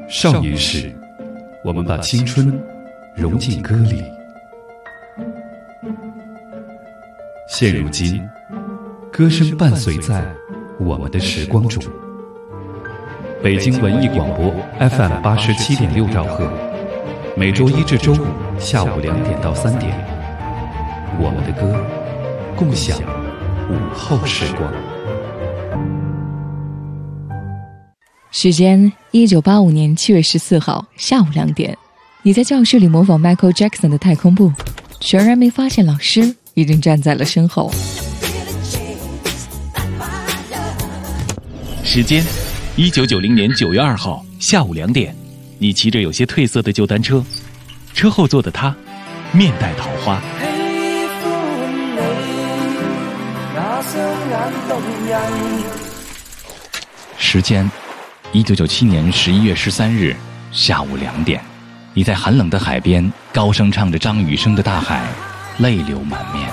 少年时，我们把青春融进歌里。现如今，歌声伴随在我们的时光中。北京文艺广播 FM 87.6兆赫，每周一至周五下午2点到3点，我们的歌，共享午后时光。 时间1985年7月14号下午2点，你在教室里模仿 Michael Jackson 的太空步，全然没发现老师已经站在了身后。 时间1990年9月2号下午2点，你骑着有些褪色的旧单车，车后座的他面带桃花。时间1997年11月13日下午2点，你在寒冷的海边高声唱着张雨生的《大海》，泪流满面。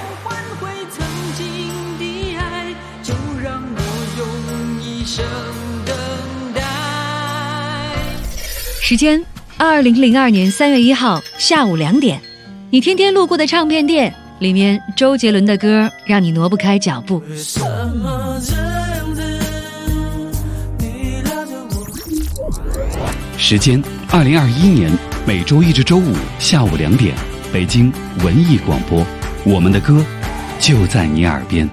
时间2002年3月1号下午2点，你天天路过的唱片店，里面周杰伦的歌让你挪不开脚步。 时间2021年每周一至周五下午2点，北京文艺广播，我们的歌就在你耳边。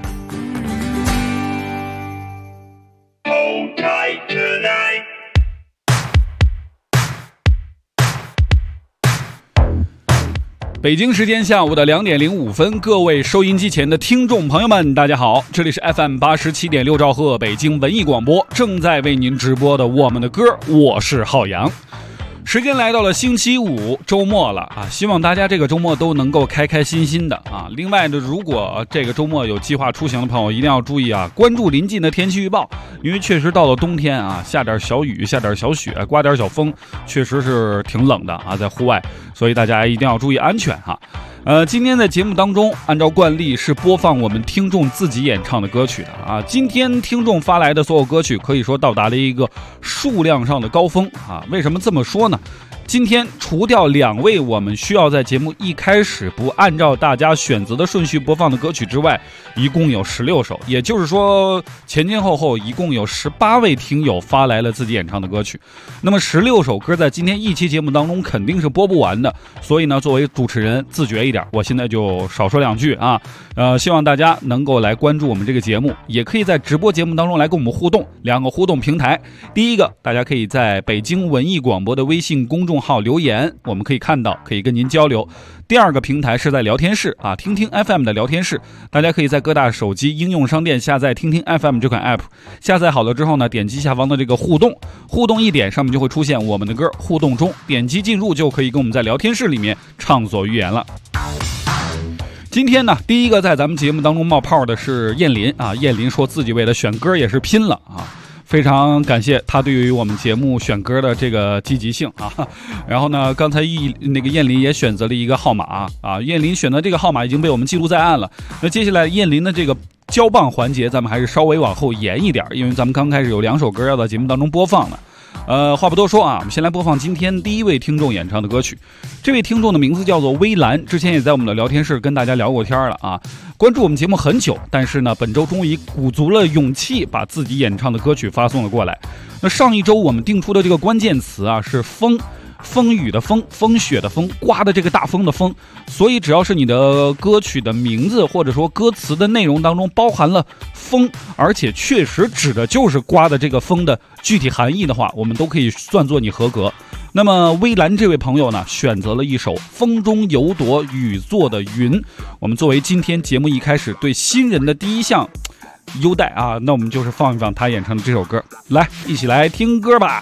北京时间下午的2点05分，各位收音机前的听众朋友们，大家好，这里是 FM 87.6兆赫北京文艺广播，正在为您直播的我们的歌，我是浩洋。时间来到了星期五，周末了啊！希望大家这个周末都能够开开心心的啊！另外呢，如果这个周末有计划出行的朋友，一定要注意啊，关注临近的天气预报，因为确实到了冬天啊，下点小雨，下点小雪，刮点小风，确实是挺冷的啊，在户外，所以大家一定要注意安全哈。今天在节目当中，按照惯例是播放我们听众自己演唱的歌曲的啊。今天听众发来的所有歌曲可以说到达了一个数量上的高峰啊。为什么这么说呢？今天除掉2位我们需要在节目一开始不按照大家选择的顺序播放的歌曲之外，一共有16首，也就是说前前后后一共有18位听友发来了自己演唱的歌曲。那么16首歌在今天一期节目当中肯定是播不完的，所以呢，作为主持人自觉一点，我现在就少说2句啊。希望大家能够来关注我们这个节目，也可以在直播节目当中来跟我们互动。2个互动平台，第一个，大家可以在北京文艺广播的微信公众号留言，我们可以看到，可以跟您交流。第2个平台是在聊天室啊，听听 FM 的聊天室，大家可以在各大手机应用商店下载听听 FM 这款 app， 下载好了之后呢，点击下方的这个互动一点，上面就会出现我们的歌互动中，点击进入就可以跟我们在聊天室里面畅所欲言了。今天呢，第一个在咱们节目当中冒泡的是燕林啊，燕林说自己为了选歌也是拼了啊。非常感谢他对于我们节目选歌的这个积极性啊。然后呢，刚才那个燕林也选择了一个号码啊，燕林选的这个号码已经被我们记录在案了。那接下来燕林的这个交棒环节，咱们还是稍微往后延一点，因为咱们刚开始有2首歌要在节目当中播放了。话不多说啊，我们先来播放今天第一位听众演唱的歌曲。这位听众的名字叫做微蓝，之前也在我们的聊天室跟大家聊过天了啊。关注我们节目很久，但是呢，本周终于鼓足了勇气把自己演唱的歌曲发送了过来。那上一周我们定出的这个关键词啊是风。风雨的风，风雪的风，刮的这个大风的风，所以只要是你的歌曲的名字或者说歌词的内容当中包含了风，而且确实指的就是刮的这个风的具体含义的话，我们都可以算作你合格。那么微蓝这位朋友呢，选择了一首风中有朵雨做的云，我们作为今天节目一开始对新人的第一项优待啊，那我们就是放一放他演唱的这首歌，来一起来听歌吧。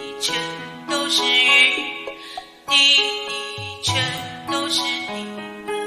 是雨，滴滴全都是你。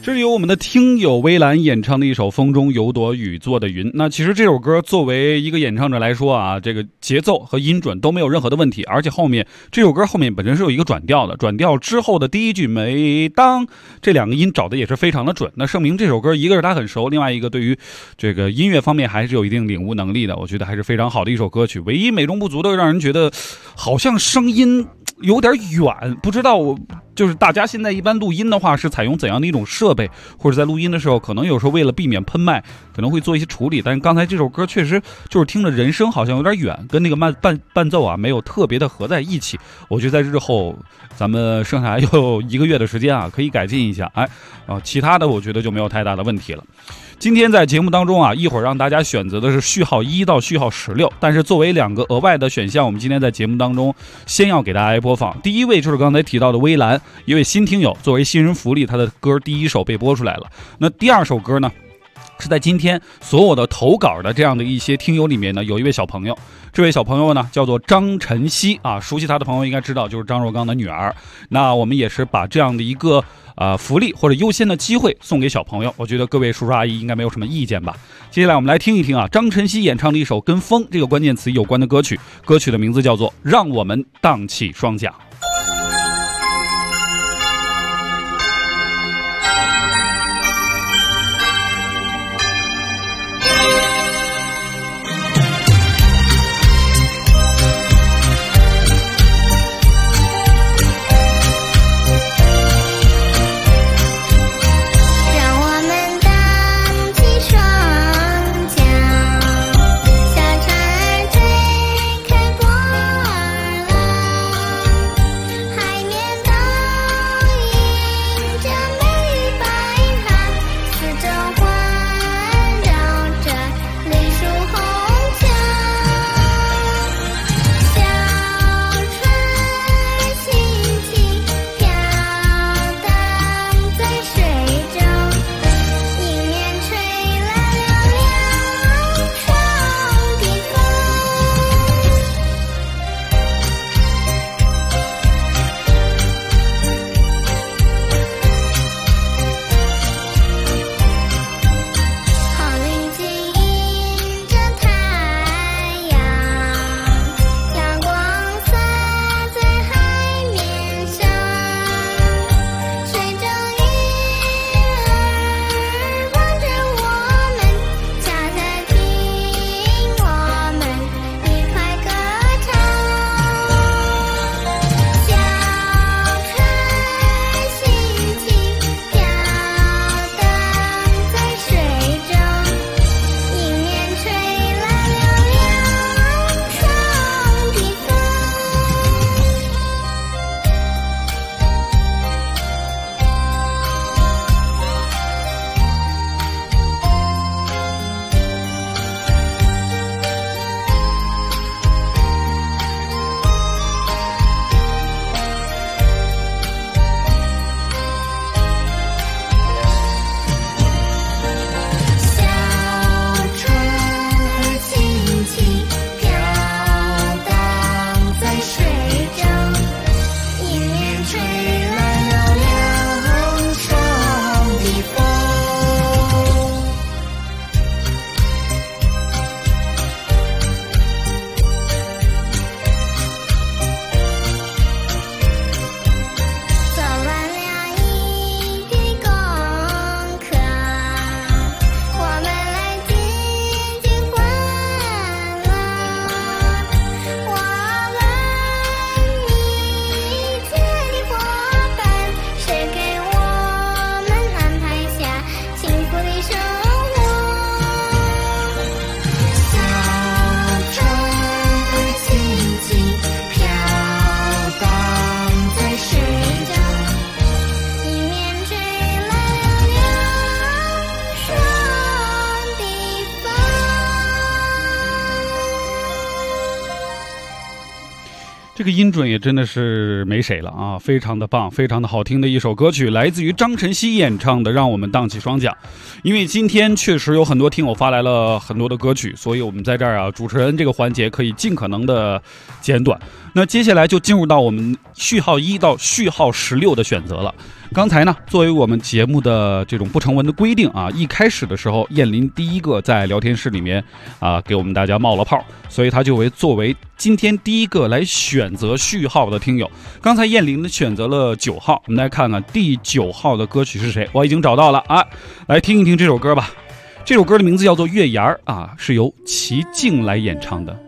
这是由我们的听友微蓝演唱的一首《风中有朵雨做的云》。那其实这首歌作为一个演唱者来说啊，这个节奏和音准都没有任何的问题，而且这首歌后面本身是有一个转调的，转调之后的第一句每当，这两个音找的也是非常的准。那证明这首歌一个是他很熟，另外一个对于这个音乐方面还是有一定领悟能力的，我觉得还是非常好的一首歌曲。唯一美中不足的让人觉得好像声音有点远，不知道就是大家现在一般录音的话是采用怎样的一种设备，或者在录音的时候可能有时候为了避免喷麦可能会做一些处理，但是刚才这首歌确实就是听着人声好像有点远，跟那个伴奏啊没有特别的合在一起。我觉得在日后咱们剩下还有1个月的时间啊，可以改进一下，其他的我觉得就没有太大的问题了。今天在节目当中啊，一会儿让大家选择的是序号1到序号16，但是作为2个额外的选项，我们今天在节目当中先要给大家播放。第一位就是刚才提到的微蓝，一位新听友，作为新人福利，他的歌第一首被播出来了。那第2首歌呢，是在今天所有的投稿的这样的一些听友里面呢，有一位小朋友，这位小朋友呢叫做张晨曦啊，熟悉他的朋友应该知道，就是张若刚的女儿。那我们也是把这样的一个福利或者优先的机会送给小朋友，我觉得各位叔叔阿姨应该没有什么意见吧。接下来我们来听一听啊，张晨曦演唱的一首跟风这个关键词有关的歌曲，歌曲的名字叫做《让我们荡起双桨》。这个音准也真的是没谁了啊，非常的棒，非常的好听的一首歌曲，来自于张晨曦演唱的《让我们荡起双桨》。因为今天确实有很多听友发来了很多的歌曲，所以我们在这儿啊，主持人这个环节可以尽可能的简短。那接下来就进入到我们序号1到序号16的选择了。 刚才呢，作为我们节目的这种不成文的规定啊，一开始的时候，燕林第一个在聊天室里面给我们大家冒了泡，所以他就作为今天第一个来选择序号的听友。刚才燕林选择了9号，我们来看看第9号的歌曲是谁。我已经找到了啊，来听一听这首歌吧。这首歌的名字叫做《月牙》啊，是由齐静来演唱的。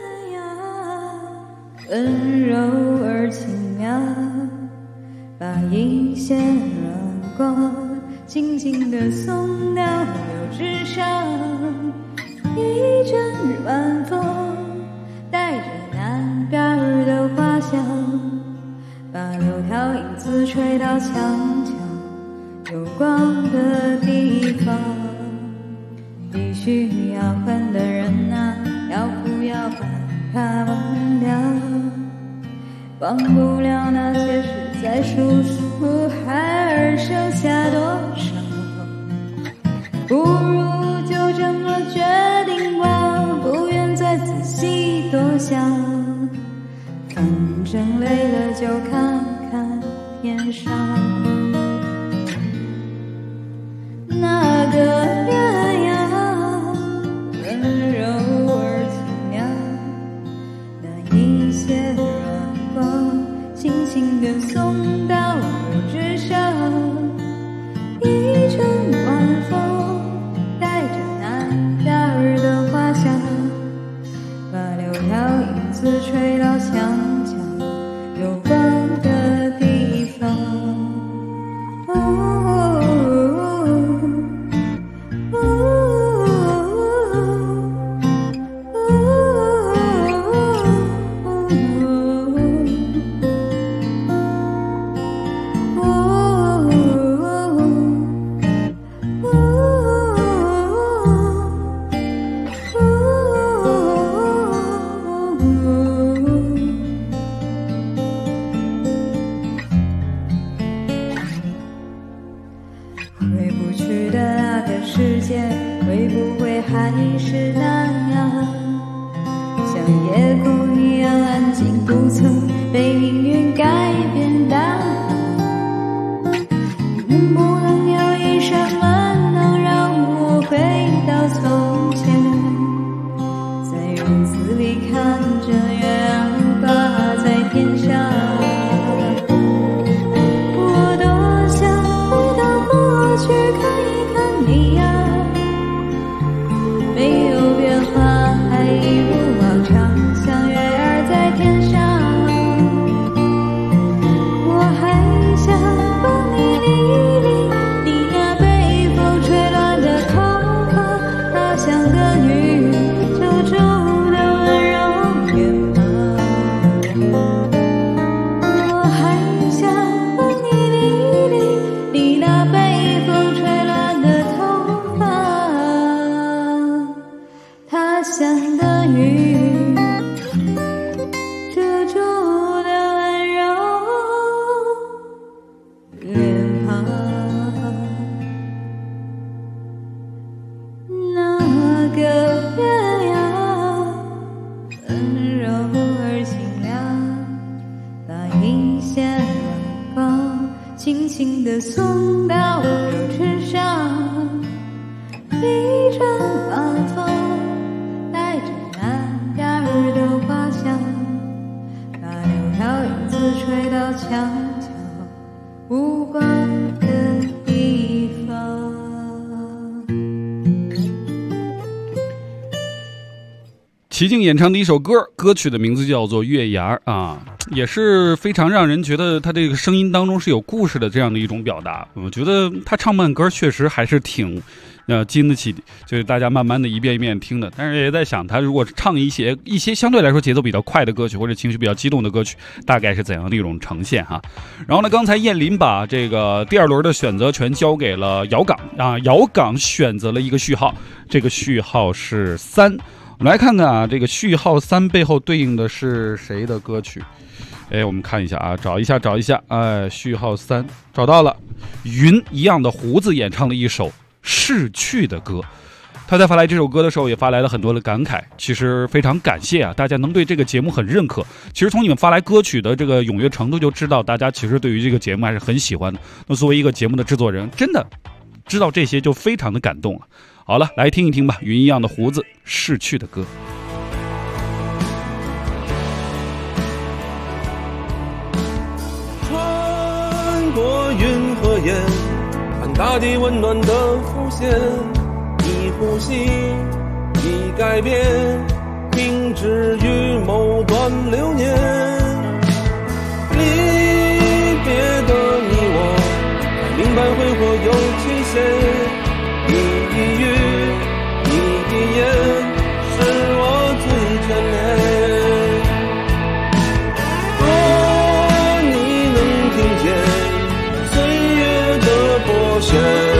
温柔而清妙，把一线软光轻轻地送到柳枝上，一阵晚风带着南边的花香，把柳条影子吹到墙角有光的地方。必须要换的人啊，要不要把它忘掉，忘不了那些事再数数孩儿剩下多少，不如就这么决定吧，不愿再仔细多想，反正累了就看看天上那个月牙，温柔而清妙，那一些软光轻轻地送到柳枝上，一阵晚风带着南边的花香，把柳条影子吹到墙角有光的地方。回不去的那个世界，会不会还是那样，像夜空一样安静，不曾被命运改变答案。能不能有一扇门能让我回到从前，在院子里看着月亮挂在天上，去看一看你呀，没有变化，还一如往常，像月儿在天上。我还想帮你理理你那被风吹乱的头发，它像个雨皱皱的温柔脸庞。我还想帮你理理你那被像的雨遮住的温柔脸庞，那个月牙，温柔而清亮，把一线软光轻轻地送到柳枝上，一阵晚风带着南边的花香，把柳条影子吹到墙角无光的地方。 齐静演唱的一首歌，歌曲的名字叫做《月牙》啊，也是非常让人觉得他这个声音当中是有故事的这样的一种表达。我觉得他唱慢歌确实还是挺经得起就是大家慢慢的一遍一遍听的，但是也在想他如果唱一些相对来说节奏比较快的歌曲或者情绪比较激动的歌曲，大概是怎样的一种呈现哈。然后呢，刚才燕林把这个第2轮的选择权交给了姚港啊，姚港选择了一个序号，这个序号是3。我们来看看啊，这个序号3背后对应的是谁的歌曲？我们看一下啊，找一下，序号3找到了，云一样的胡子演唱了一首逝去的歌。 他在发来这首歌的时候也发来了很多的感慨，其实非常感谢啊，大家能对这个节目很认可。其实从你们发来歌曲的这个踊跃程度就知道，大家其实对于这个节目还是很喜欢的。那作为一个节目的制作人，真的知道这些就非常的感动了。好了，来听一听吧，云一样的胡子，逝去的歌。 穿过云和烟，看大地温暖的浮现，一呼吸，一改变，停止于某段流年。离别的你我，明白挥霍有期限，你一语，你一言，是我最眷恋。若你能听见岁月的拨弦，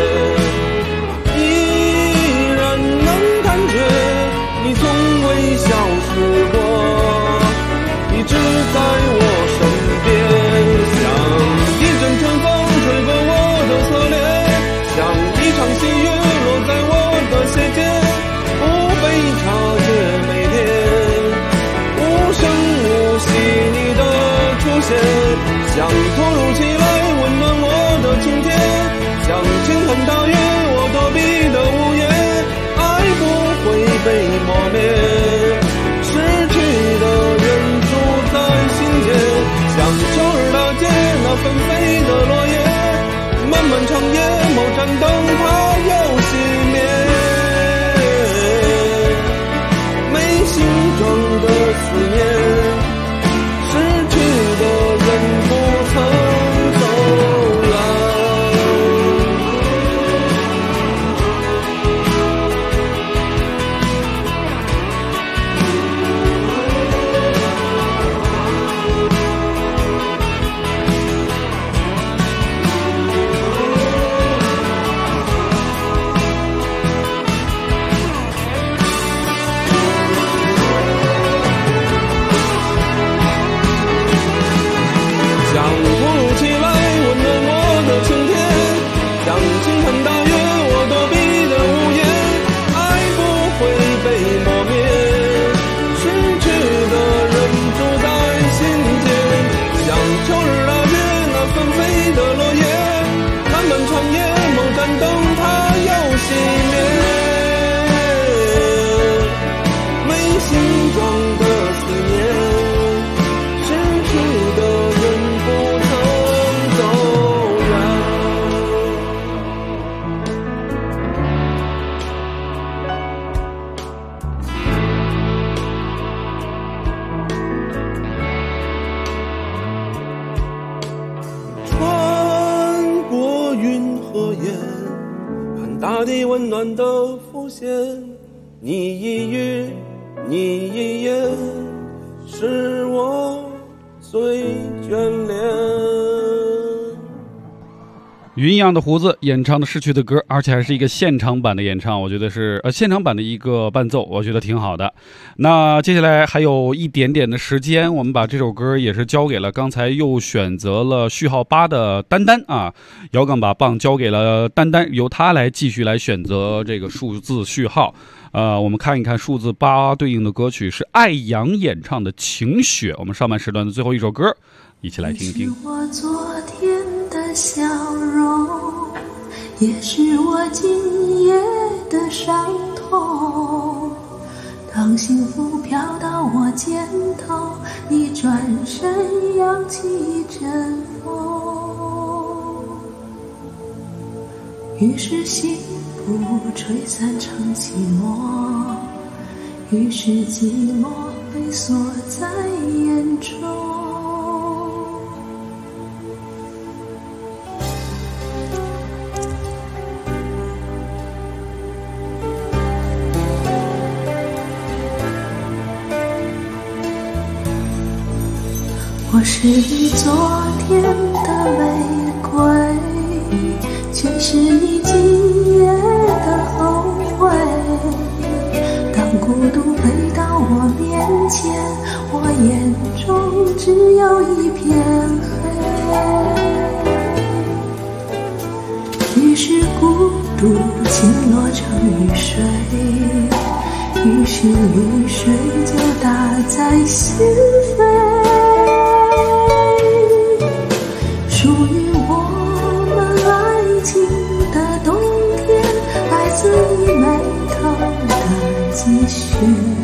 依然能感觉你从未消失过，一直在我身边，像一阵春风吹过我的侧脸，像一场细雨落在我的鞋尖，不被察觉美丽，无声无息你的出现，像突如其来温暖我的晴天，像倾盆大雨我躲避的屋檐，爱不会被磨灭，失去的人住在心间，像秋日大街那纷飞的落叶，漫漫长夜某盏灯它又熄灭，没形状的思念，失去的人不曾走远。大地温暖的浮现，你一语，你一言，是我最眷恋。 云一样的胡子演唱的逝去的歌，而且还是一个现场版的演唱，我觉得是现场版的一个伴奏，我觉得挺好的。那接下来还有一点点的时间，我们把这首歌也是交给了刚才又选择了序号8的丹丹啊，摇杆把棒交给了丹丹，由他来继续来选择这个数字序号。我们看一看数字8对应的歌曲是艾扬演唱的《晴雪》，我们上半时段的最后一首歌，一起来听一听。 是我昨天的笑容，也是我今夜的伤痛。当幸福飘到我肩头，你转身扬起一阵风，于是幸福吹散成寂寞，于是寂寞被锁在眼中。我是你昨天的玫瑰，却是你今夜的后悔。当孤独飞到我面前，我眼中只有一片黑。于是孤独倾落成雨水， 水，于是雨水就打在心扉。属于我们爱情的冬天，来自于眉头的积雪，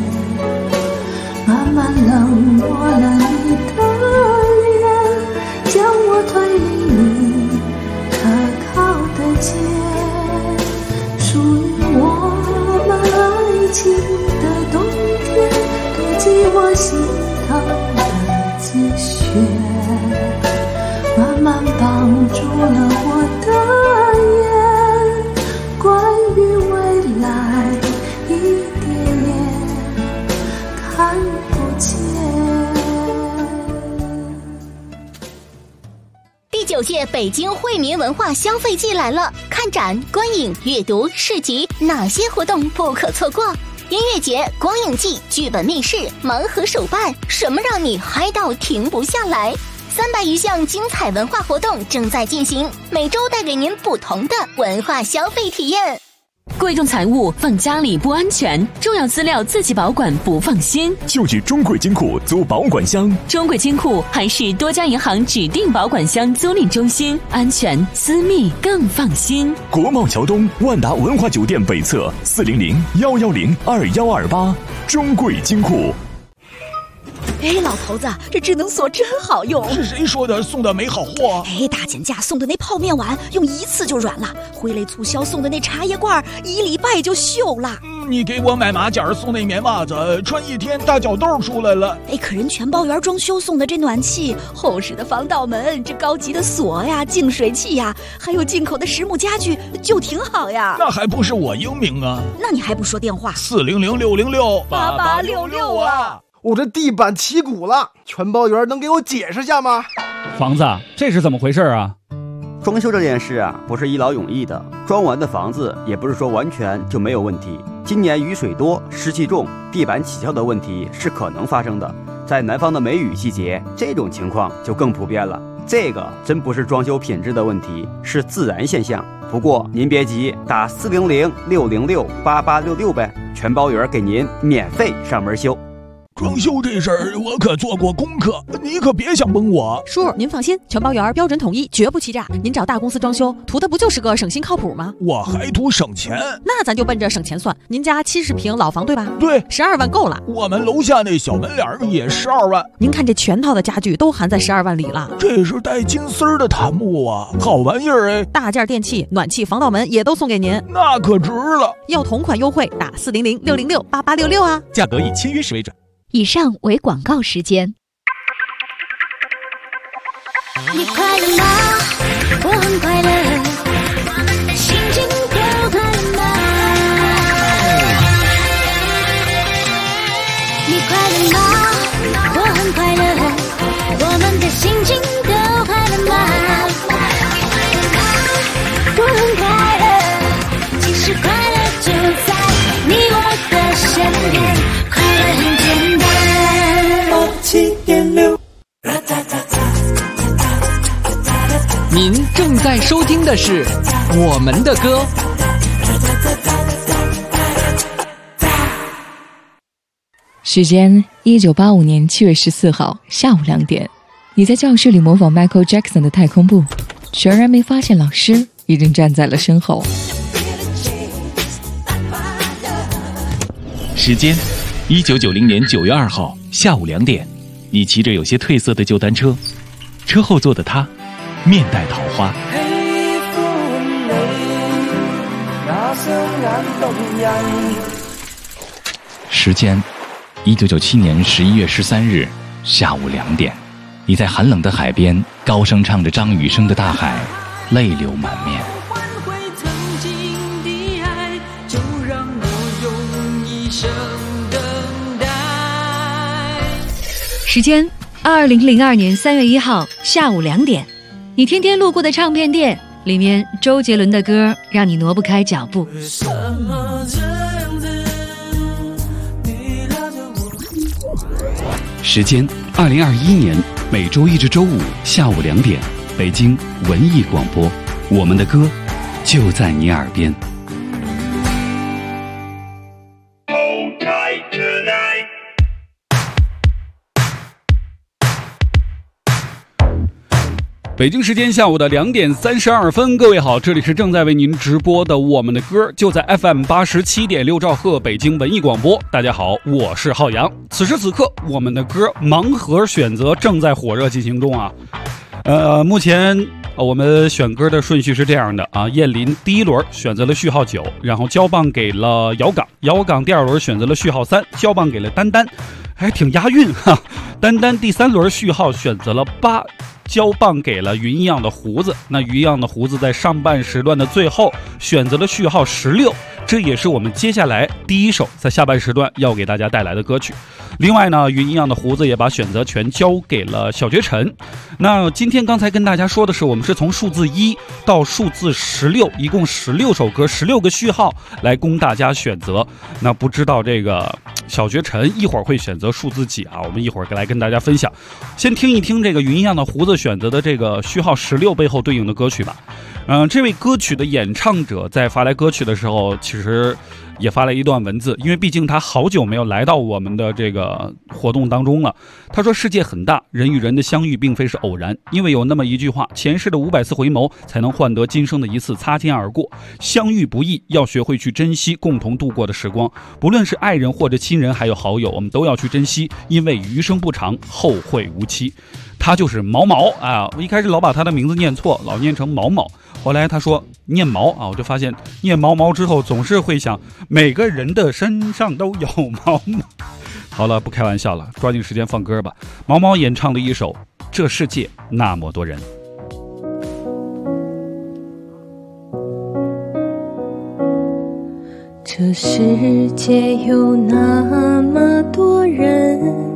慢慢冷漠了你的脸，将我推离你可靠的肩。属于我们爱情的冬天，堆积我心头的积雪，慢慢绑住了我的眼，关于未来一点也看不见。 第9届北京惠民文化消费季来了，看展、观影、阅读、市集，哪些活动不可错过？音乐节、光影季、剧本密室、盲盒手办，什么让你嗨到停不下来？300余项精彩文化活动正在进行，每周带给您不同的文化消费体验。 贵重财物放家里不安全，重要资料自己保管不放心， 就去中贵金库租保管箱。 中贵金库还是多家银行指定保管箱租赁中心，安全私密更放心。 国贸桥东万达文化酒店北侧400-110-2128，中贵金库。 哎，老头子，这智能锁真好用。 是谁说的送的没好货？ 哎，大减价送的那泡面碗用1次就软了，挥泪促销送的那茶叶罐1礼拜就锈了。 你给我买马甲送那棉袜子，穿1天大脚痘出来了。 哎，可人全包园装修送的这暖气、厚实的防盗门、这高级的锁呀、净水器呀，还有进口的实木家具，就挺好呀。 那还不是我英明啊？ 那你还不说电话 ？400-606-8866啊！ 我这地板起鼓了，全包园能给我解释下吗？ 房子，这是怎么回事啊？ 装修这件事啊，不是一劳永逸的，装完的房子也不是说完全就没有问题。今年雨水多、湿气重，地板起翘的问题是可能发生的。在南方的梅雨季节，这种情况就更普遍了。这个真不是装修品质的问题，是自然现象。不过您别急，打400-606-8866呗，全包园给您免费上门修。 装修这事儿我可做过功课，你可别想蒙我。 叔，您放心，全包园标准统一，绝不欺诈。您找大公司装修，图的不就是个省心靠谱吗？ 我还图省钱。 那咱就奔着省钱算。您家70平老房对吧？ 对 ，12万够了。 我们楼下那小门脸也12万。 您看这全套的家具都含在12万里了。 这是带金丝儿的檀木啊，好玩意儿哎！ 大件电器、暖气、防盗门也都送给您， 那可值了。 要同款优惠，打400-606-8866啊。 价格以签约时为准。 以上为广告时间。 你快乐吗？我很快乐，心情都快乐吗？你快乐吗？我很快乐，我们的心情都快乐吗？我很快乐，其实快乐就在你我的身边，快乐很简单。7.6。 您正在收听的是我们的歌。 时间1985年7月14号下午2点，你在教室里模仿 Michael Jackson 的太空步，全然没发现老师已经站在了身后。 时间1990年9月2号下午2点，你骑着有些褪色的旧单车，车后座的他面带桃花。时间1997年11月13日下午2点，你在寒冷的海边高声唱着张雨生的《大海》，泪流满面。 时间2002年3月1号下午2点，你天天路过的唱片店，里面周杰伦的歌让你挪不开脚步。 时间2021年每周一至周五下午2点，北京文艺广播，我们的歌就在你耳边。 北京时间下午的2点32分，各位好，这里是正在为您直播的我们的歌，就在 FM 87.6兆赫北京文艺广播。大家好，我是浩洋。此时此刻，我们的歌盲盒选择正在火热进行中啊。目前我们选歌的顺序是这样的啊，燕林第一轮选择了序号9，然后交棒给了姚岗，姚岗第二轮选择了序号3，交棒给了丹丹，还挺押韵哈。丹丹第三轮序号选择了8，交棒给了云一样的胡子。那云一样的胡子在上半时段的最后选择了序号16，这也是我们接下来第一首在下半时段要给大家带来的歌曲。另外呢，云一样的胡子也把选择权交给了小绝尘。那今天刚才跟大家说的是，我们是从数字1到数字16，一共16首歌，16个序号来供大家选择。那不知道这个小绝尘一会儿会选择数字几啊？我们一会儿来跟大家分享。先听一听这个云一样的胡子选择的这个序号16背后对应的歌曲吧。这位歌曲的演唱者在发来歌曲的时候，其实也发了一段文字，因为毕竟他好久没有来到我们的这个活动当中了。他说：“世界很大，人与人的相遇并非是偶然，因为有那么一句话，前世的500次回眸，才能换得今生的一次擦肩而过。相遇不易，要学会去珍惜共同度过的时光，不论是爱人或者亲人，还有好友，我们都要去珍惜，因为余生不长，后会无期。”他就是毛毛啊！我一开始老把他的名字念错，老念成毛毛。后来他说念毛啊，我就发现念毛毛之后，总是会想每个人的身上都有毛毛。好了，不开玩笑了，抓紧时间放歌吧。毛毛演唱的一首《这世界那么多人》。 这世界有那么多人，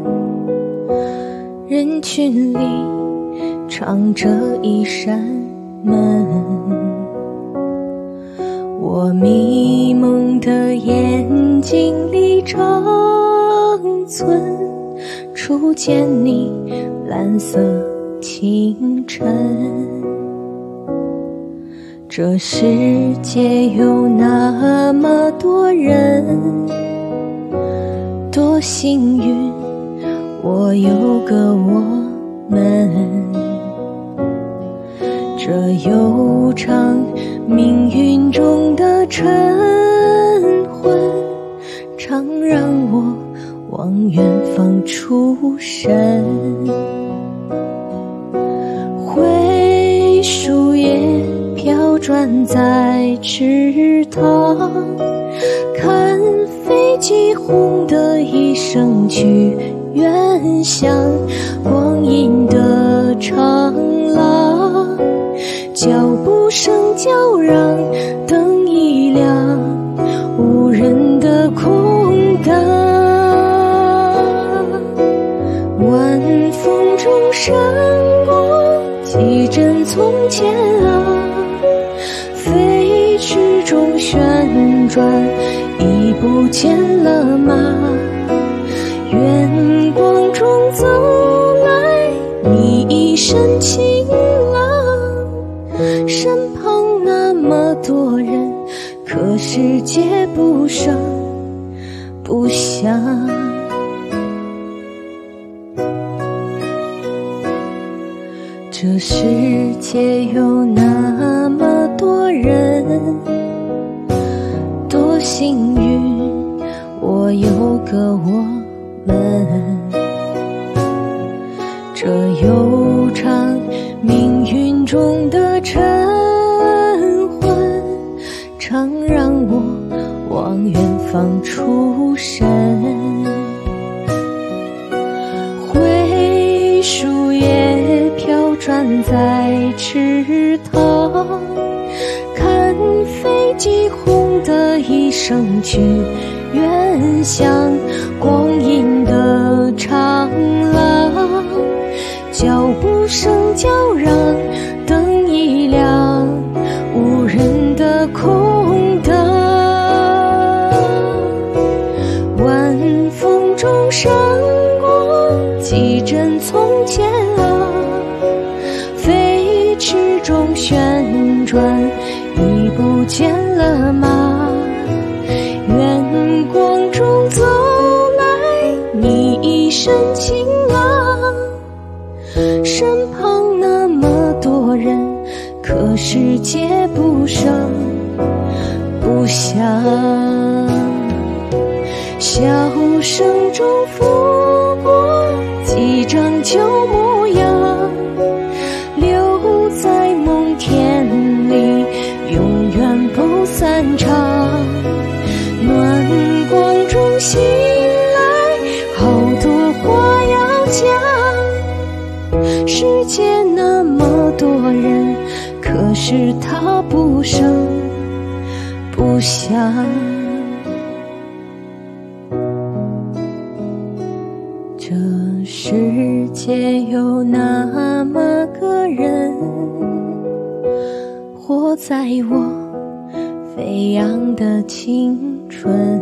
人群里藏着一扇门，我迷蒙的眼睛里长存初见你蓝色清晨。这世界有那么多人，多幸运我有个我们，这悠长命运中的晨昏，常让我往远方出神。灰树叶飘转在池塘，看飞机轰的一声去远乡，光阴的长廊，脚步声叫嚷，灯一亮，无人的空荡，晚风中闪过几帧从前啊，飞驰中旋转，已不见了吗？远光中走来你一身晴朗，身旁那么多人，可世界不声不响。这世界有那么多人，多幸运我有个我们，这悠长命运中的晨昏，常让我往远方出神。灰树叶飘转在池塘，看飞机轰的一声去远乡，光阴的长廊，脚步声叫嚷，灯一亮，无人的空荡，晚风中闪过几帧从前啊，飞驰中旋转，已不见了吗？远光中走来你一身晴朗，身旁那么多可是接不上，不想笑声中拂过几张旧模样，留在梦田里永远不散场。暖光中醒来，好多话要讲，世界那么多人，可是他不声不响。这世界有那么个人，活在我飞扬的青春，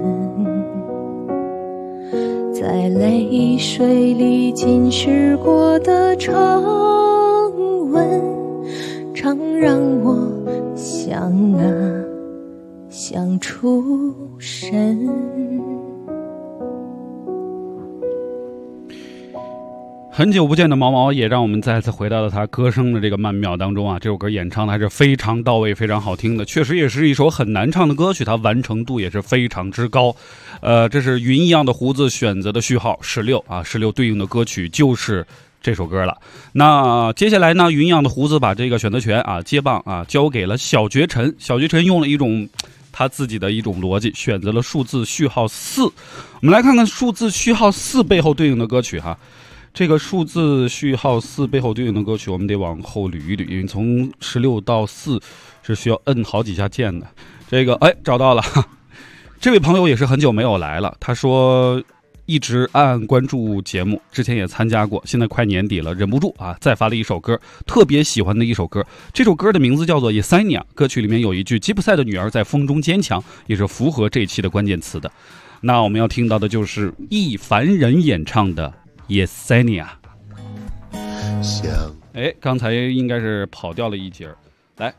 在泪水里浸湿过的长吻，常让我想啊想出神。 很久不见的毛毛也让我们再次回到了他歌声的这个曼妙当中啊！这首歌演唱的还是非常到位、非常好听的，确实也是一首很难唱的歌曲，它完成度也是非常之高。这是云一样的胡子选择的序号16啊，16对应的歌曲就是这首歌了。那接下来呢，云一样的胡子把这个选择权啊接棒啊交给了小绝尘，小绝尘用了一种他自己的一种逻辑，选择了数字序号4。我们来看看数字序号4背后对应的歌曲哈。这个数字序号4背后对应的歌曲，我们得往后捋一捋，因为从16到4是需要摁好几下键的。这个找到了，这位朋友也是很久没有来了，他说一直暗暗关注节目，之前也参加过，现在快年底了，忍不住啊再发了一首歌，特别喜欢的一首歌。这首歌的名字叫做《Yesenia》，歌曲里面有一句吉普赛的女儿在风中坚强，也是符合这一期的关键词的。那我们要听到的就是易凡人演唱的Yesenia。 刚才应该是跑掉了一节，来。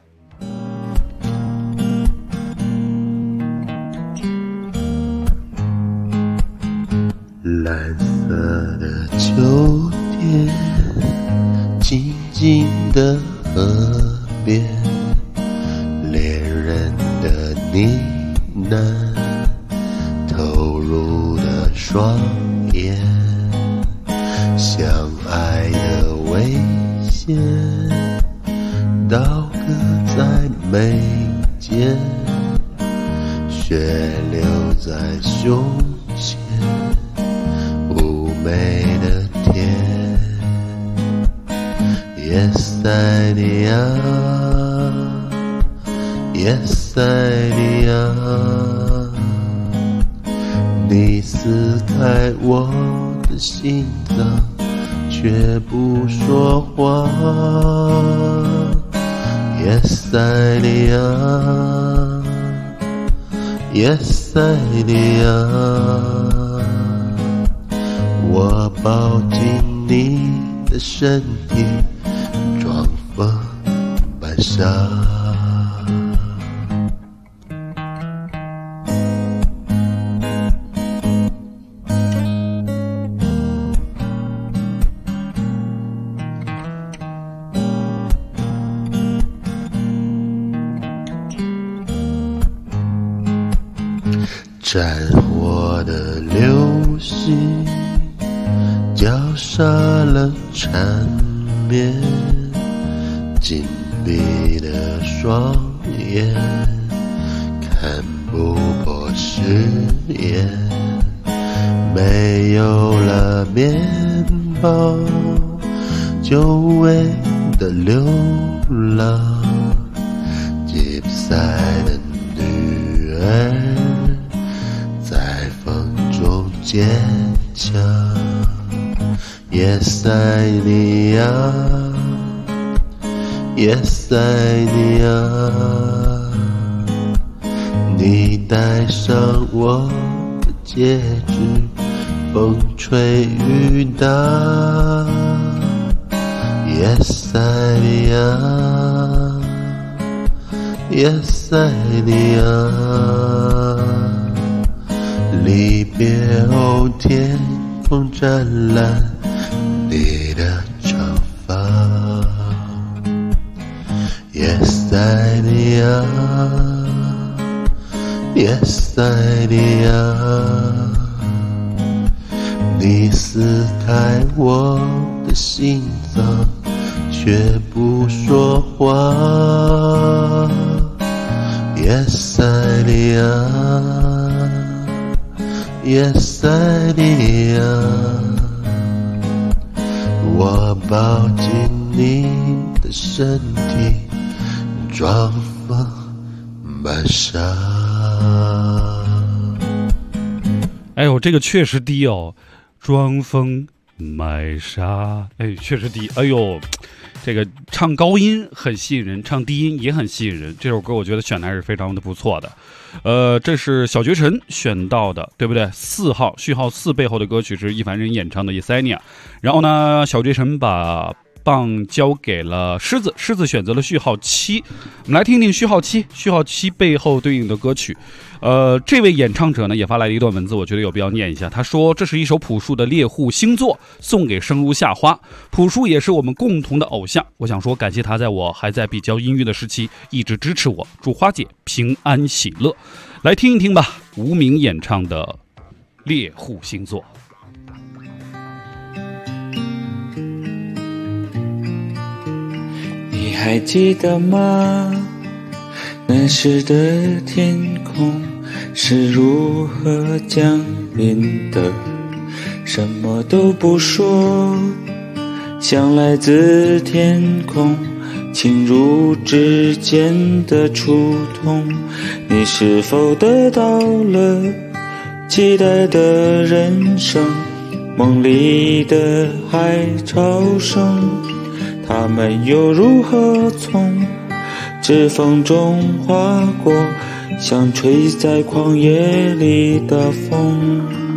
蓝色的秋天，静静的河边，恋人的呢喃，投入的双眼，相爱的危险，倒搁在眉间，血流在胸前，妩媚的天。Yesenia， Yesenia， 你撕开我的心脏，却不说话。Yesenia， Yesenia， 我抱紧你的身体，装疯扮傻。战火的流星绞杀了缠绵，紧闭的双眼看不破誓言，没有了面包，久违的流浪，吉普赛的女儿在风中坚强。Yesenia， Yesenia， 你戴上我的戒指，风吹雨打。Yesenia， Yesenia， 离别后天空湛蓝你的长发。 Yesenia, Yesenia， 你撕开我的心脏，却不说话。Yesenia， Yesenia， 我抱紧你的身体，装疯扮傻。 哎呦，这个确实低哦，装疯卖傻，哎，确实低。哎呦，这个唱高音很吸引人，唱低音也很吸引人。这首歌我觉得选的还是非常的不错的。这是小绝尘选到的，对不对？4号序号4背后的歌曲是易凡人演唱的 Yesenia， 然后呢，小绝尘把棒交给了狮子，狮子选择了序号7，我们来听听序号7背后对应的歌曲。这位演唱者呢也发来了一段文字，我觉得有必要念一下。他说：“这是一首朴树的猎户星座，送给生如夏花。朴树也是我们共同的偶像，我想说感谢他在我还在比较阴郁的时期一直支持我，祝花姐平安喜乐。”来听一听吧，无名演唱的猎户星座。 你还记得吗？那时的天空是如何降临的？什么都不说，像来自天空侵入指尖的触痛。你是否得到了期待的人生？梦里的海潮声，它们又如何从指缝中划过，像吹在旷野里的风？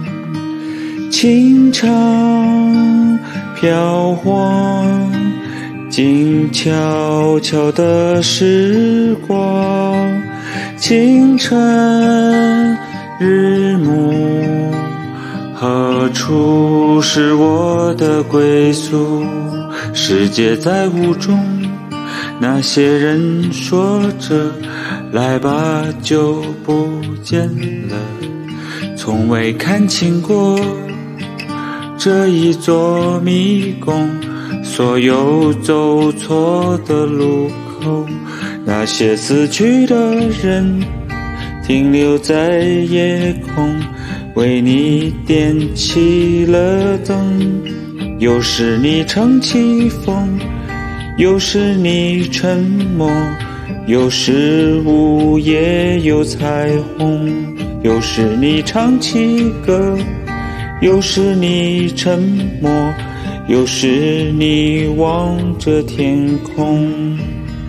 轻唱飘晃，静悄悄的时光。清晨日暮，何处是我的归宿？世界在雾中，那些人说着来吧就不见了，从未看清过这一座迷宫，所有走错的路口，那些死去的人停留在夜空，为你点起了灯。有时你乘起风，有时你沉默，有时午夜有彩虹。有时你唱起歌，有时你沉默，有时你望着天空。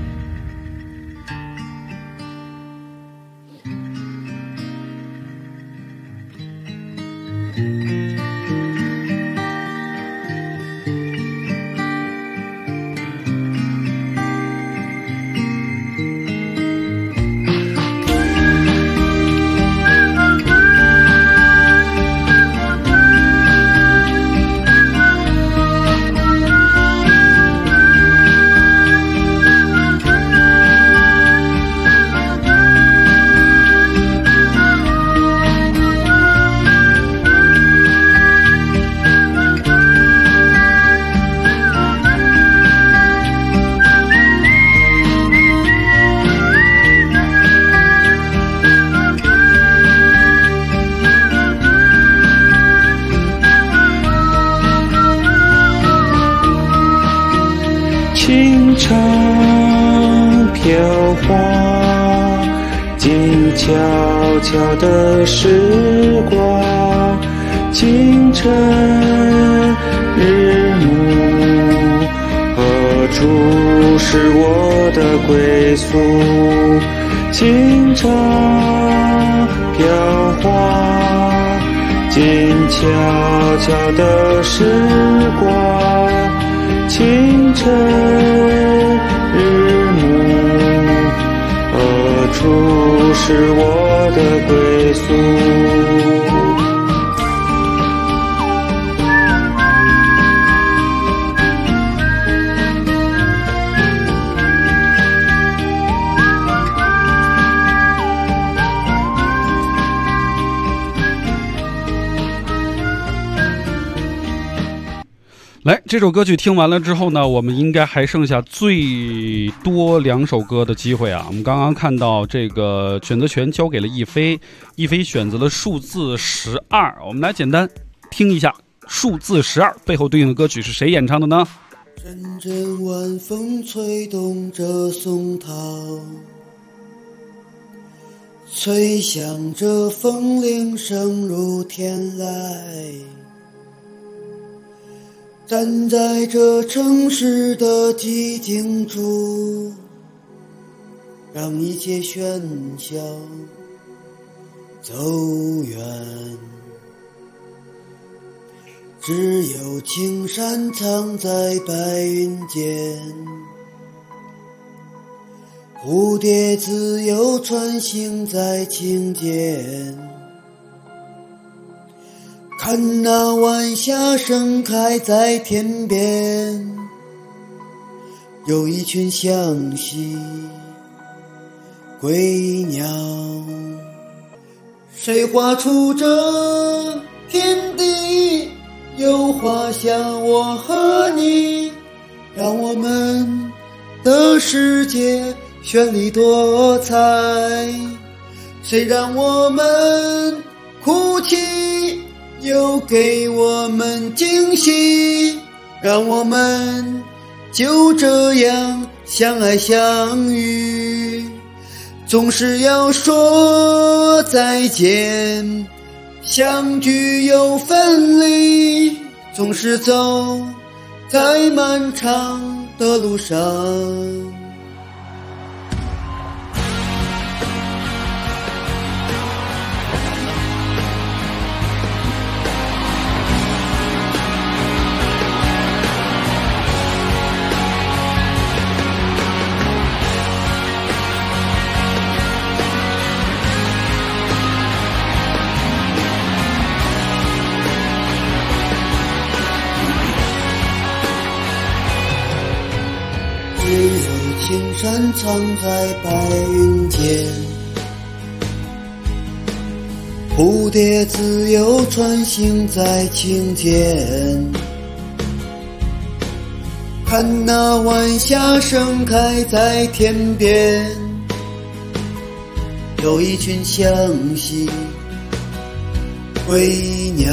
清唱飘晃，静悄悄的时光。清晨日暮，何处是我的归宿？清唱飘晃，静悄悄的时光。清晨日暮，何处是我的归宿？ 来，这首歌曲听完了之后呢，我们应该还剩下最多2首歌的机会啊。我们刚刚看到这个选择权交给了一飞，一飞选择了数字12。我们来简单听一下数字12背后对应的歌曲是谁演唱的呢？ 阵阵晚风吹动着松涛，吹响着风铃声如天籁，站在这城市的寂静处，让一切喧嚣走远，只有青山藏在白云间，蝴蝶自由穿行在青间，看那晚霞盛开在天边，有一群向西归鸟，谁画出这天地，又画下我和你，让我们的世界绚丽多彩。谁让我们哭泣，又给我们惊喜，让我们就这样相爱相遇。总是要说再见，相聚又分离，总是走在漫长的路上。只有青山藏在白云间，蝴蝶自由穿行在青间，看那晚霞盛开在天边，有一群向西归鸟，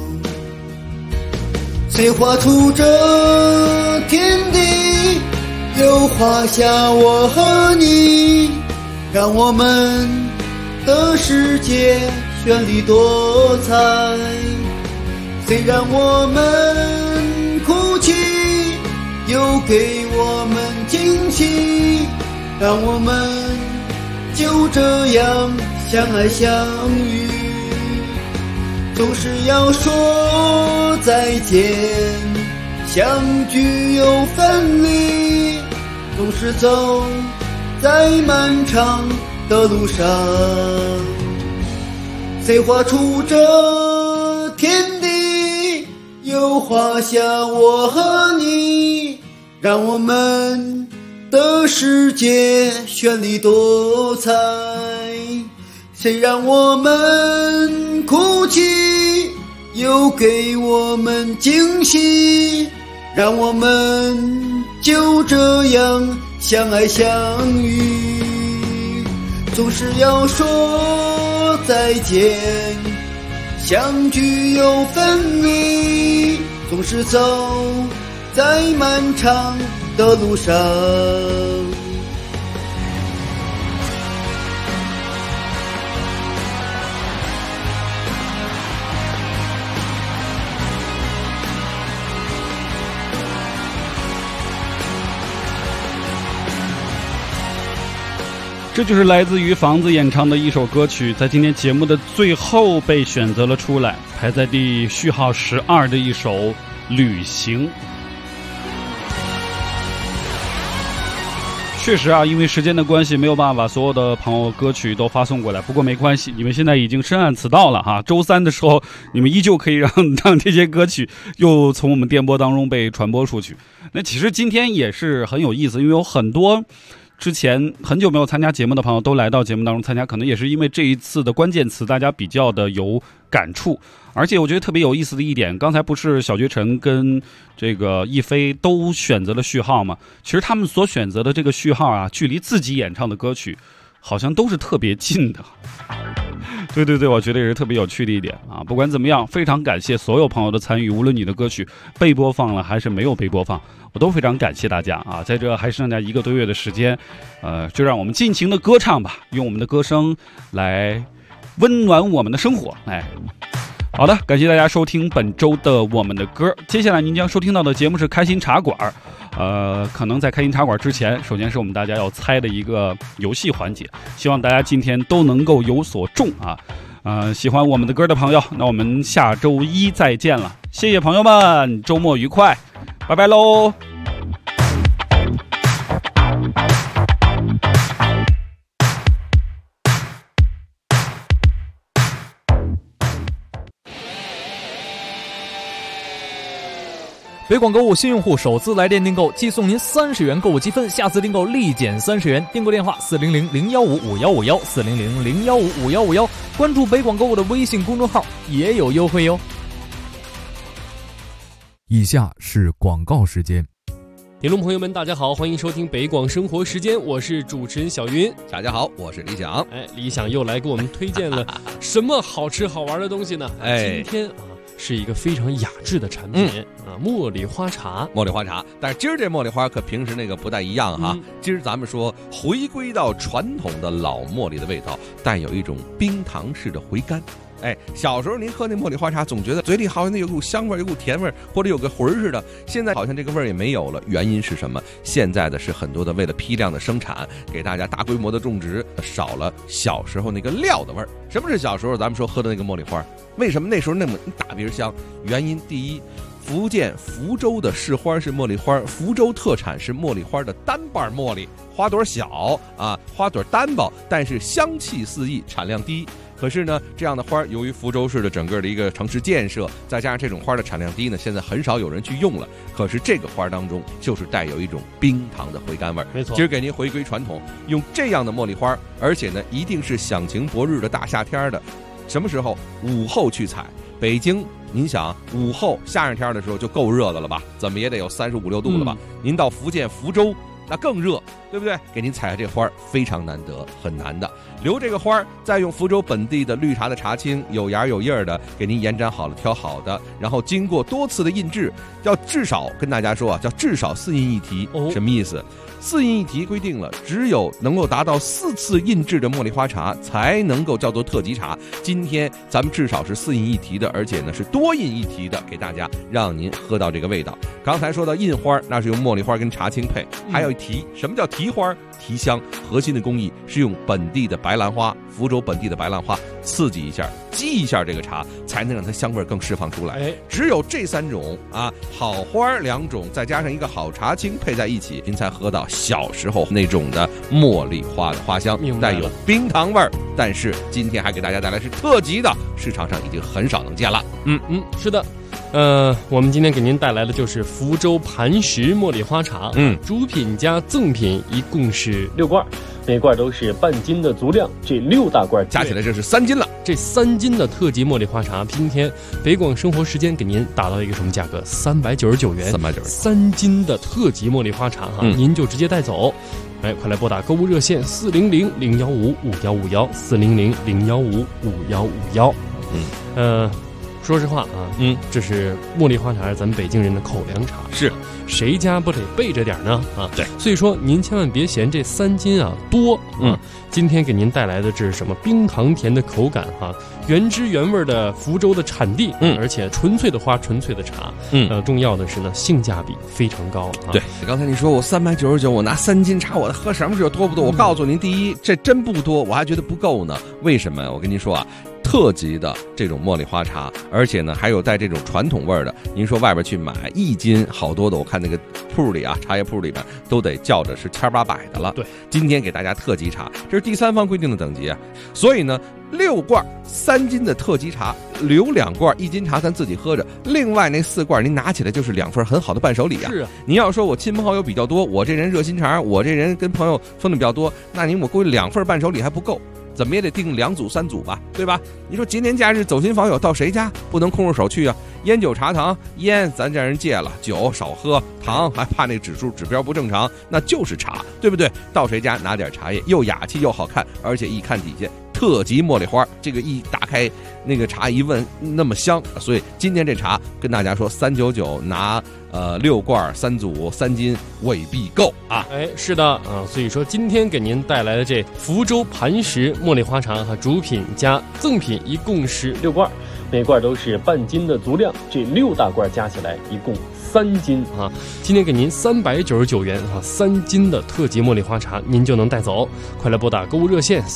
谁画出这天地，又画下我和你，让我们的世界绚丽多彩。谁让我们哭泣，又给我们惊喜，让我们就这样相爱相遇。总是要说再见，相聚又分离，总是走在漫长的路上。谁画出这天地，又画下我和你，让我们的世界绚丽多彩。谁让我们哭泣，又给我们惊喜，让我们就这样相爱相遇。总是要说再见，相聚又分离，总是走在漫长的路上。 这就是来自于房子演唱的一首歌曲，在今天节目的最后被选择了出来，排在序号12的一首《旅行》。确实啊，因为时间的关系，没有办法把所有的朋友歌曲都发送过来。不过没关系，你们现在已经深谙此道了哈。周三的时候，你们依旧可以让这些歌曲又从我们电波当中被传播出去。那其实今天也是很有意思，因为有很多之前很久没有参加节目的朋友都来到节目当中参加，可能也是因为这一次的关键词大家比较的有感触。而且我觉得特别有意思的一点，刚才不是小绝尘跟这个亦菲都选择了序号吗？其实他们所选择的这个序号啊，距离自己演唱的歌曲好像都是特别近的。对，我觉得也是特别有趣的一点啊。不管怎么样，非常感谢所有朋友的参与，无论你的歌曲被播放了还是没有被播放，我都非常感谢大家啊。在这还剩下1个多月的时间，就让我们尽情的歌唱吧，用我们的歌声来温暖我们的生活。好的，感谢大家收听本周的我们的歌。接下来您将收听到的节目是开心茶馆。可能在开心茶馆之前，首先是我们大家要猜的一个游戏环节，希望大家今天都能够有所中啊。喜欢我们的歌的朋友，那我们下周一再见了，谢谢朋友们，周末愉快，拜拜喽。 北广购物新用户首次来电订购即送您30元购物积分，下次订购立减30元。订购电话400-015-5151，400-015-5151，关注北广购物的微信公众号也有优惠哟。 以下是广告时间。 听众朋友们大家好，欢迎收听北广生活时间，我是主持人小云。 大家好，我是李想。 李想又来给我们推荐了什么好吃好玩的东西呢？今天是一个非常雅致的产品茉莉花茶。 茉莉花茶，但是今儿这茉莉花可平时那个不太一样哈。今儿咱们说回归到传统的老茉莉的味道，带有一种冰糖式的回甘。小时候您喝那茉莉花茶，总觉得嘴里好像有股香味，有股甜味，或者有个魂似的。现在好像这个味儿也没有了，原因是什么？现在的是很多的为了批量的生产，给大家大规模的种植，少了小时候那个料的味儿。什么是小时候咱们说喝的那个茉莉花？为什么那时候那么大鼻香？原因第一，福建福州的市花是茉莉花，福州特产是茉莉花的单瓣茉莉，花朵小花朵单薄，但是香气四溢，产量低。可是呢，这样的花由于福州市的整个的一个城市建设，再加上这种花的产量低呢，现在很少有人去用了。可是这个花当中就是带有一种冰糖的回甘味。 没错， 今儿给您回归传统，用这样的茉莉花，而且呢，一定是响晴博日的大夏天的，什么时候？午后去采。北京，您想午后夏日天的时候就够热的了吧？怎么也得有35、6度了吧？您到福建福州，那更热，对不对？给您采下这花非常难得，很难的。留这个花，再用福州本地的绿茶的茶青，有芽有叶的，给您延展好了，挑好的，然后经过多次的印制，要至少跟大家说叫至少4印一提。什么意思？4印一提规定了，只有能够达到4次印制的茉莉花茶才能够叫做特级茶。今天咱们至少是4印一提的，而且呢是多印一提的，给大家让您喝到这个味道。刚才说到印花，那是用茉莉花跟茶青配，还有提。什么叫提花？提香，核心的工艺是用本地的白兰花，福州本地的白兰花刺激一下，激一下这个茶，才能让它香味更释放出来。只有这3种好花2种，再加上一个好茶青配在一起，您才喝到小时候那种的茉莉花的花香，带有冰糖味儿。但是今天还给大家带来是特级的，市场上已经很少能见了。 是的。我们今天给您带来的就是福州磐石茉莉花茶。主品加赠品一共是6罐，每罐都是半斤的足量，这6大罐加起来这是3斤了。 这3斤的特级茉莉花茶，今天北广生活时间给您打到一个什么价格？399元，3斤的特级茉莉花茶您就直接带走。快来拨打购物热线400-015-5151，400-015-5151。说实话这是茉莉花茶，咱们北京人的口粮茶， 是谁家不得备着点呢？ 对， 所以说您千万别嫌这3斤多。今天给您带来的这是什么？冰糖甜的口感原汁原味的福州的产地，而且纯粹的花，纯粹的茶。重要的是呢，性价比非常高。 对，刚才你说我399，我拿3斤茶，我喝什么时候多不多？我告诉您，第一，这真不多，我还觉得不够呢。为什么？我跟您说特级的这种茉莉花茶，而且呢还有带这种传统味儿的。您说外边去买1斤，好多的，我看那个铺里茶叶铺里边都得叫着是1800的了。 对， 今天给大家特级茶，这是第3方规定的等级所以呢， 6罐3斤的特级茶，留2罐1斤茶咱自己喝着，另外那4罐您拿起来就是2份很好的伴手礼啊。 是啊， 你要说我亲朋好友比较多，我这人热心肠，我这人跟朋友分的比较多，那我估计2份伴手礼还不够。怎么也得订2组3组吧，对吧？你说节年假日走亲访友到谁家不能空着手去啊？烟酒茶糖，烟咱让人戒了，酒少喝，糖还怕那指标不正常，那就是茶，对不对？到谁家拿点茶叶，又雅气又好看，而且一看底下特级茉莉花，这个一打开那个茶一闻那么香，所以今天这茶跟大家说399拿6罐3组3斤未必够啊！ 哎，是的啊，所以说今天给您带来的这福州磐石茉莉花茶和主品加赠品一共是6罐，每罐都是半斤的足量，这6大罐加起来一共3斤啊！今天给您399元啊，3斤的特级茉莉花茶您就能带走，快来拨打购物热线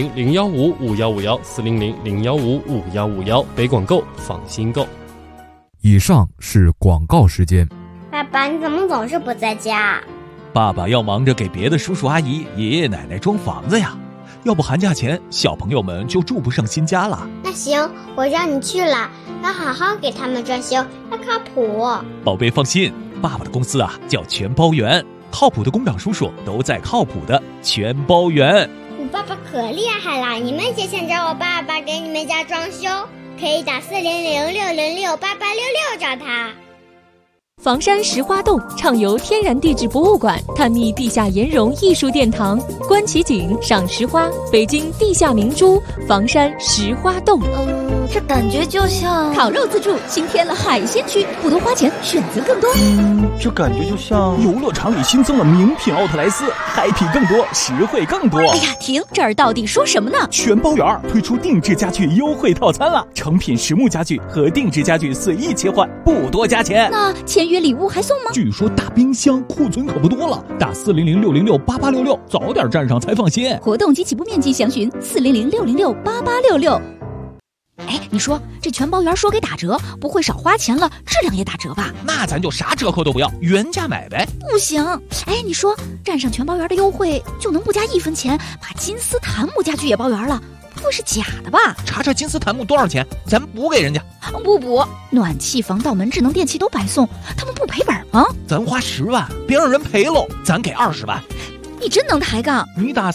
400-015-5151，400-015-5151，北广购放心购。 以上是广告时间。 爸爸，你怎么总是不在家？ 爸爸要忙着给别的叔叔阿姨、爷爷奶奶装房子呀，要不寒假前小朋友们就住不上新家了。 那行，我让你去了，要好好给他们装修，要靠谱。 宝贝放心，爸爸的公司啊叫全包园，靠谱的工长叔叔都在靠谱的全包园。 我爸爸可厉害了，你们也想找我爸爸给你们家装修，可以打400-606-8866找他。 房山石花洞畅游天然地质博物馆，探秘地下岩溶艺术殿堂，观奇景，赏石花，北京地下明珠房山石花洞。 这感觉就像烤肉自助新添了海鲜区，不多花钱，选择更多。 这感觉就像游乐场里新增了名品奥特莱斯，嗨皮更多，实惠更多。 哎呀，停！这儿到底说什么呢？ 全包园推出定制家具优惠套餐了，成品实木家具和定制家具随意切换，不多加钱。 那签约礼物还送吗？ 据说大冰箱库存可不多了，打400-606-8866，早点站上才放心。 活动及起步面积详询400-606-8866。哎，你说这全包园说给打折，不会少花钱了，质量也打折吧？ 那咱就啥折扣都不要，原价买呗。 不行，哎，你说站上全包园的优惠就能不加1分钱，把金丝檀木家具也包圆了，不会是假的吧？ 查查金丝檀木多少钱，咱补给人家。 不补，暖气、防盗门、智能电器都白送，他们不赔本吗？ 咱花10万，别让人赔喽，咱给20万。 你真能抬杠！ 你打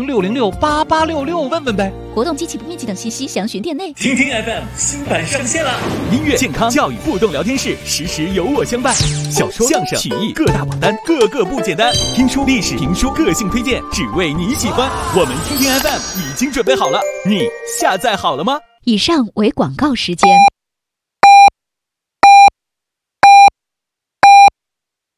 400-606-8866问问呗。 活动及起步面积等信息详询店内。 听听 FM 新版上线了， 音乐、健康、教育、互动聊天室，时时有我相伴。小说、相声、曲艺各大榜单，个个不简单。听书、历史、评书，个性推荐，只为你喜欢。我们听听 FM 已经准备好了，你下载好了吗？ 以上为广告时间。